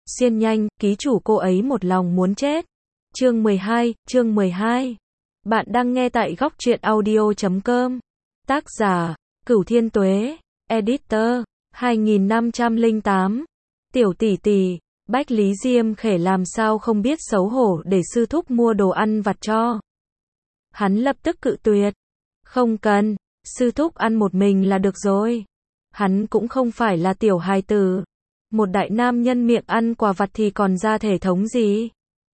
Xiên nhanh, ký chủ cô ấy một lòng muốn chết. Chương 12. Bạn đang nghe tại góc truyện audio.com. Tác giả, Cửu Thiên Tuế, Editor, 2508. Tiểu tỷ tỷ, Bách Lý Diêm Khể làm sao không biết xấu hổ để sư thúc mua đồ ăn vặt cho. Hắn lập tức cự tuyệt. Không cần, sư thúc ăn một mình là được rồi. Hắn cũng không phải là tiểu hài tử. Một đại nam nhân miệng ăn quà vặt thì còn ra thể thống gì.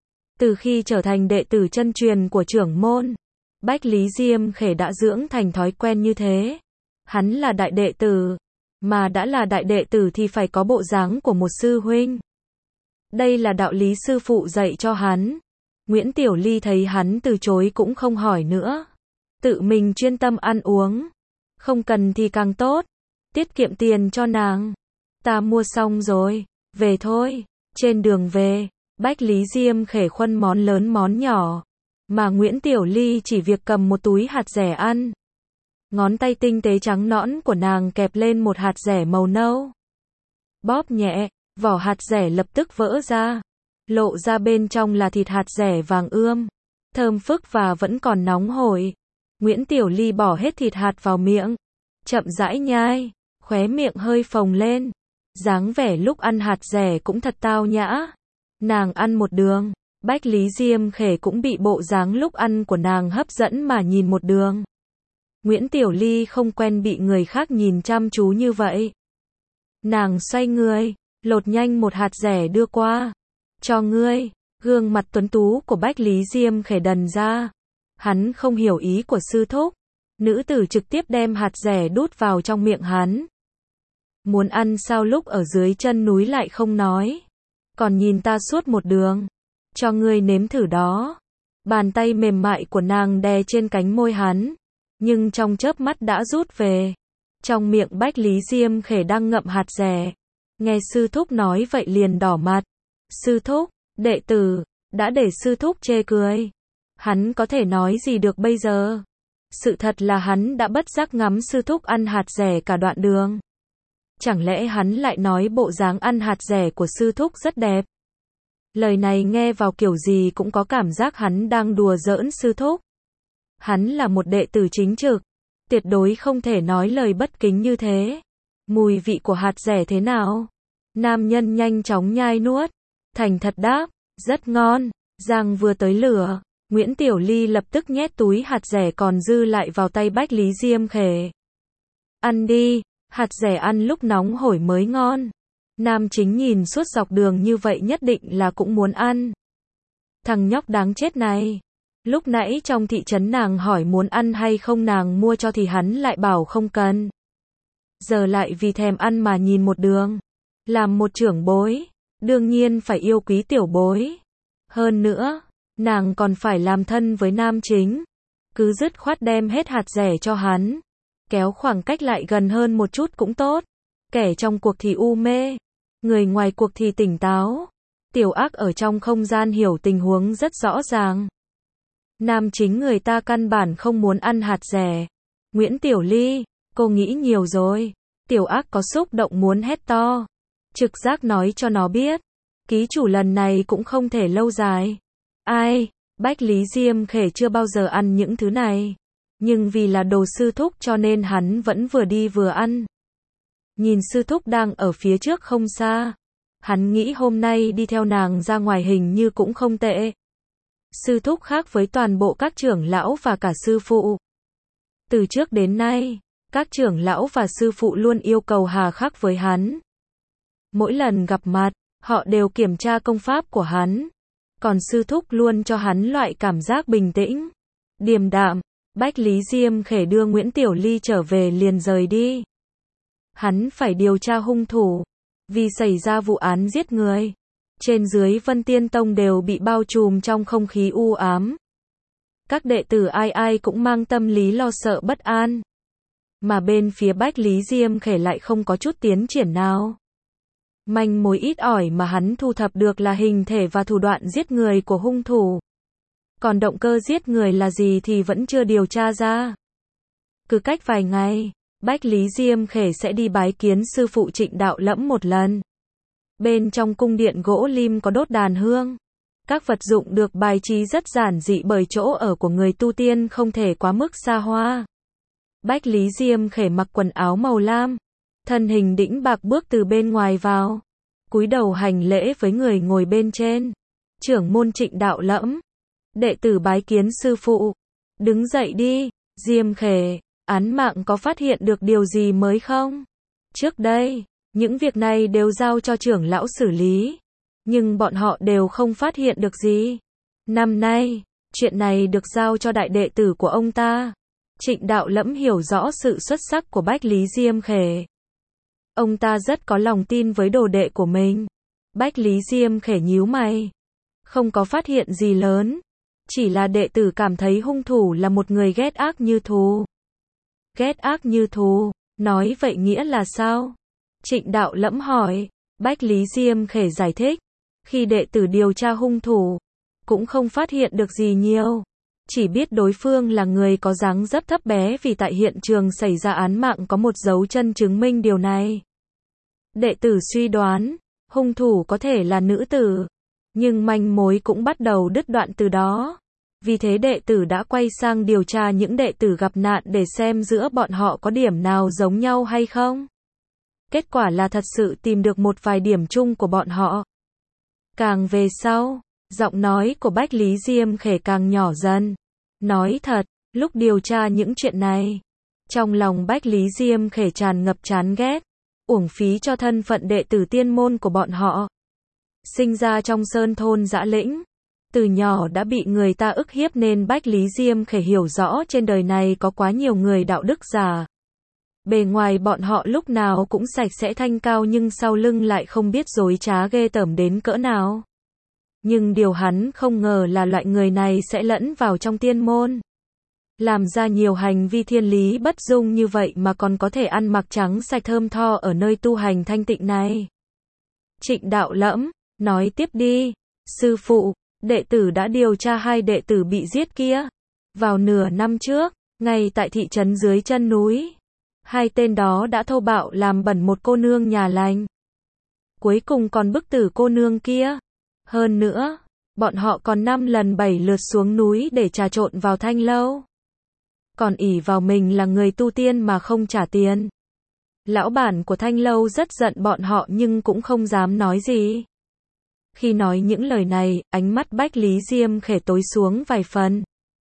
Từ khi trở thành đệ tử chân truyền của trưởng môn, Bách Lý Diêm Khể đã dưỡng thành thói quen như thế. Hắn là đại đệ tử, mà đã là đại đệ tử thì phải có bộ dáng của một sư huynh. Đây là đạo lý sư phụ dạy cho hắn. Nguyễn Tiểu Ly thấy hắn từ chối cũng không hỏi nữa. Tự mình chuyên tâm ăn uống. Không cần thì càng tốt. Tiết kiệm tiền cho nàng. Ta mua xong rồi, về thôi. Trên đường về, Bách Lý Diêm Khể khuân món lớn món nhỏ. Mà Nguyễn Tiểu Ly chỉ việc cầm một túi hạt dẻ ăn. Ngón tay tinh tế trắng nõn của nàng kẹp lên một hạt dẻ màu nâu. Bóp nhẹ, vỏ hạt dẻ lập tức vỡ ra. Lộ ra bên trong là thịt hạt dẻ vàng ươm. Thơm phức và vẫn còn nóng hổi. Nguyễn Tiểu Ly bỏ hết thịt hạt vào miệng. Chậm rãi nhai, khóe miệng hơi phồng lên. Dáng vẻ lúc ăn hạt dẻ cũng thật tao nhã. Nàng ăn một đường. Bách Lý Diêm Khể cũng bị bộ dáng lúc ăn của nàng hấp dẫn mà nhìn một đường. Nguyễn Tiểu Ly không quen bị người khác nhìn chăm chú như vậy. Nàng xoay người, lột nhanh một hạt dẻ đưa qua. Cho ngươi. Gương mặt tuấn tú của Bách Lý Diêm Khể đần ra. Hắn không hiểu ý của sư thúc. Nữ tử trực tiếp đem hạt dẻ đút vào trong miệng hắn. Muốn ăn sao lúc ở dưới chân núi lại không nói. Còn nhìn ta suốt một đường. Cho ngươi nếm thử đó. Bàn tay mềm mại của nàng đè trên cánh môi hắn. Nhưng trong chớp mắt đã rút về. Trong miệng Bách Lý Diêm Khể đang ngậm hạt dẻ. Nghe sư thúc nói vậy liền đỏ mặt. Sư thúc, đệ tử, đã để sư thúc chê cười. Hắn có thể nói gì được bây giờ? Sự thật là hắn đã bất giác ngắm sư thúc ăn hạt dẻ cả đoạn đường. Chẳng lẽ hắn lại nói bộ dáng ăn hạt dẻ của sư thúc rất đẹp? Lời này nghe vào kiểu gì cũng có cảm giác hắn đang đùa giỡn sư thúc. Hắn là một đệ tử chính trực, tuyệt đối không thể nói lời bất kính như thế. Mùi vị của hạt dẻ thế nào? Nam nhân nhanh chóng nhai nuốt, thành thật đáp, rất ngon. Răng vừa tới lửa, Nguyễn Tiểu Ly lập tức nhét túi hạt dẻ còn dư lại vào tay Bách Lý Diêm Khể. Ăn đi, hạt dẻ ăn lúc nóng hổi mới ngon. Nam chính nhìn suốt dọc đường như vậy nhất định là cũng muốn ăn. Thằng nhóc đáng chết này. Lúc nãy trong thị trấn nàng hỏi muốn ăn hay không nàng mua cho thì hắn lại bảo không cần. Giờ lại vì thèm ăn mà nhìn một đường. Làm một trưởng bối, đương nhiên phải yêu quý tiểu bối. Hơn nữa, nàng còn phải làm thân với nam chính. Cứ dứt khoát đem hết hạt dẻ cho hắn. Kéo khoảng cách lại gần hơn một chút cũng tốt. Kẻ trong cuộc thì u mê, người ngoài cuộc thì tỉnh táo. Tiểu ác ở trong không gian hiểu tình huống rất rõ ràng. Nam chính người ta căn bản không muốn ăn hạt dẻ. Nguyễn Tiểu Ly, cô nghĩ nhiều rồi. Tiểu ác có xúc động muốn hét to. Trực giác nói cho nó biết. Ký chủ lần này cũng không thể lâu dài. Ai, Bách Lý Diêm Khể chưa bao giờ ăn những thứ này. Nhưng vì là đồ sư thúc cho nên hắn vẫn vừa đi vừa ăn. Nhìn sư thúc đang ở phía trước không xa. Hắn nghĩ hôm nay đi theo nàng ra ngoài hình như cũng không tệ. Sư thúc khác với toàn bộ các trưởng lão và cả sư phụ. Từ trước đến nay, các trưởng lão và sư phụ luôn yêu cầu hà khắc với hắn. Mỗi lần gặp mặt, họ đều kiểm tra công pháp của hắn. Còn sư thúc luôn cho hắn loại cảm giác bình tĩnh, điềm đạm. Bách Lý Diêm Khể đưa Nguyễn Tiểu Ly trở về liền rời đi. Hắn phải điều tra hung thủ. Vì xảy ra vụ án giết người. Trên dưới Vân Tiên Tông đều bị bao trùm trong không khí u ám. Các đệ tử ai ai cũng mang tâm lý lo sợ bất an. Mà bên phía Bách Lý Diêm Khể lại không có chút tiến triển nào. Manh mối ít ỏi mà hắn thu thập được là hình thể và thủ đoạn giết người của hung thủ. Còn động cơ giết người là gì thì vẫn chưa điều tra ra. Cứ cách vài ngày, Bách Lý Diêm Khể sẽ đi bái kiến sư phụ Trịnh Đạo Lẫm một lần. Bên trong cung điện gỗ lim có đốt đàn hương. Các vật dụng được bài trí rất giản dị bởi chỗ ở của người tu tiên không thể quá mức xa hoa. Bách Lý Diêm Khể mặc quần áo màu lam, thân hình đĩnh bạc bước từ bên ngoài vào, cúi đầu hành lễ với người ngồi bên trên. Trưởng môn Trịnh Đạo Lẫm, đệ tử bái kiến sư phụ. Đứng dậy đi, Diêm Khể, án mạng có phát hiện được điều gì mới không? Trước đây, những việc này đều giao cho trưởng lão xử lý, nhưng bọn họ đều không phát hiện được gì. Năm nay, chuyện này được giao cho đại đệ tử của ông ta. Trịnh Đạo Lẫm hiểu rõ sự xuất sắc của Bách Lý Diêm Khể. Ông ta rất có lòng tin với đồ đệ của mình. Bách Lý Diêm Khể nhíu mày. Không có phát hiện gì lớn. Chỉ là đệ tử cảm thấy hung thủ là một người ghét ác như thù. Ghét ác như thù, nói vậy nghĩa là sao? Trịnh Đạo Lẫm hỏi. Bách Lý Diêm Khể giải thích. Khi đệ tử điều tra hung thủ, cũng không phát hiện được gì nhiều. Chỉ biết đối phương là người có dáng dấp thấp bé vì tại hiện trường xảy ra án mạng có một dấu chân chứng minh điều này. Đệ tử suy đoán, hung thủ có thể là nữ tử, nhưng manh mối cũng bắt đầu đứt đoạn từ đó. Vì thế đệ tử đã quay sang điều tra những đệ tử gặp nạn để xem giữa bọn họ có điểm nào giống nhau hay không. Kết quả là thật sự tìm được một vài điểm chung của bọn họ. Càng về sau, giọng nói của Bách Lý Diêm Khể càng nhỏ dần. Nói thật, lúc điều tra những chuyện này, trong lòng Bách Lý Diêm Khể tràn ngập chán ghét, uổng phí cho thân phận đệ tử tiên môn của bọn họ. Sinh ra trong sơn thôn dã lĩnh, từ nhỏ đã bị người ta ức hiếp nên Bách Lý Diêm Khể hiểu rõ trên đời này có quá nhiều người đạo đức giả. Bề ngoài bọn họ lúc nào cũng sạch sẽ thanh cao nhưng sau lưng lại không biết dối trá ghê tởm đến cỡ nào. Nhưng điều hắn không ngờ là loại người này sẽ lẫn vào trong tiên môn, làm ra nhiều hành vi thiên lý bất dung như vậy mà còn có thể ăn mặc trắng sạch thơm tho ở nơi tu hành thanh tịnh này. Trịnh Đạo Lẫm, nói tiếp đi. Sư phụ, đệ tử đã điều tra hai đệ tử bị giết kia. Vào nửa năm trước, ngay tại thị trấn dưới chân núi, hai tên đó đã thô bạo làm bẩn một cô nương nhà lành. Cuối cùng còn bức tử cô nương kia. Hơn nữa, bọn họ còn 5 lần 7 lượt xuống núi để trà trộn vào thanh lâu. Còn ỷ vào mình là người tu tiên mà không trả tiền. Lão bản của thanh lâu rất giận bọn họ nhưng cũng không dám nói gì. Khi nói những lời này, ánh mắt Bách Lý Diêm Khể tối xuống vài phần.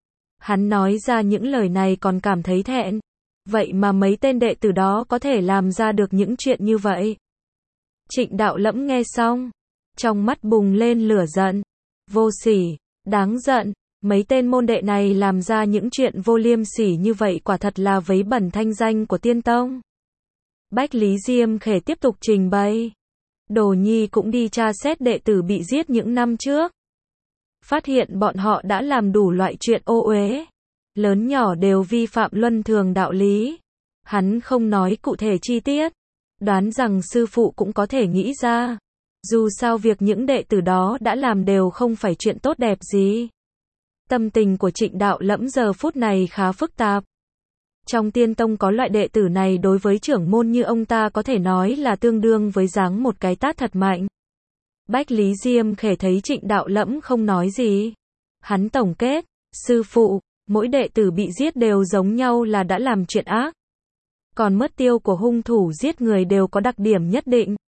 Hắn nói ra những lời này còn cảm thấy thẹn. Vậy mà mấy tên đệ tử đó có thể làm ra được những chuyện như vậy. Trịnh Đạo Lẫm nghe xong, trong mắt bùng lên lửa giận. Vô sỉ, đáng giận, mấy tên môn đệ này làm ra những chuyện vô liêm sỉ như vậy quả thật là vấy bẩn thanh danh của tiên tông. Bách Lý Diêm Khể tiếp tục trình bày. Đồ Nhi cũng đi tra xét đệ tử bị giết những năm trước. Phát hiện bọn họ đã làm đủ loại chuyện ô uế. Lớn nhỏ đều vi phạm luân thường đạo lý. Hắn không nói cụ thể chi tiết. Đoán rằng sư phụ cũng có thể nghĩ ra. Dù sao việc những đệ tử đó đã làm đều không phải chuyện tốt đẹp gì. Tâm tình của Trịnh Đạo Lẫm giờ phút này khá phức tạp. Trong tiên tông có loại đệ tử này đối với trưởng môn như ông ta có thể nói là tương đương với giáng một cái tát thật mạnh. Bách Lý Diêm Khể thấy Trịnh Đạo Lẫm không nói gì. Hắn tổng kết, sư phụ, mỗi đệ tử bị giết đều giống nhau là đã làm chuyện ác. Còn mớt tiêu của hung thủ giết người đều có đặc điểm nhất định.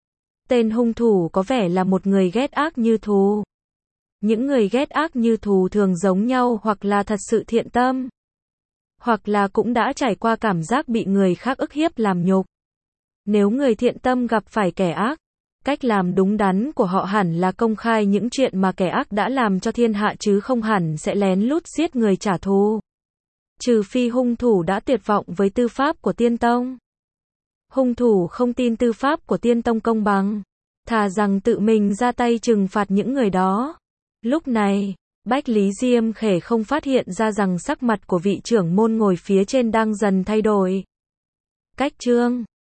Tên hung thủ có vẻ là một người ghét ác như thù. Những người ghét ác như thù thường giống nhau hoặc là thật sự thiện tâm, hoặc là cũng đã trải qua cảm giác bị người khác ức hiếp làm nhục. Nếu người thiện tâm gặp phải kẻ ác, cách làm đúng đắn của họ hẳn là công khai những chuyện mà kẻ ác đã làm cho thiên hạ chứ không hẳn sẽ lén lút giết người trả thù. Trừ phi hung thủ đã tuyệt vọng với tư pháp của tiên tông. Hung thủ không tin tư pháp của tiên tông công bằng, thà rằng tự mình ra tay trừng phạt những người đó. Lúc này, Bách Lý Diêm Khể không phát hiện ra rằng sắc mặt của vị trưởng môn ngồi phía trên đang dần thay đổi. Cách chương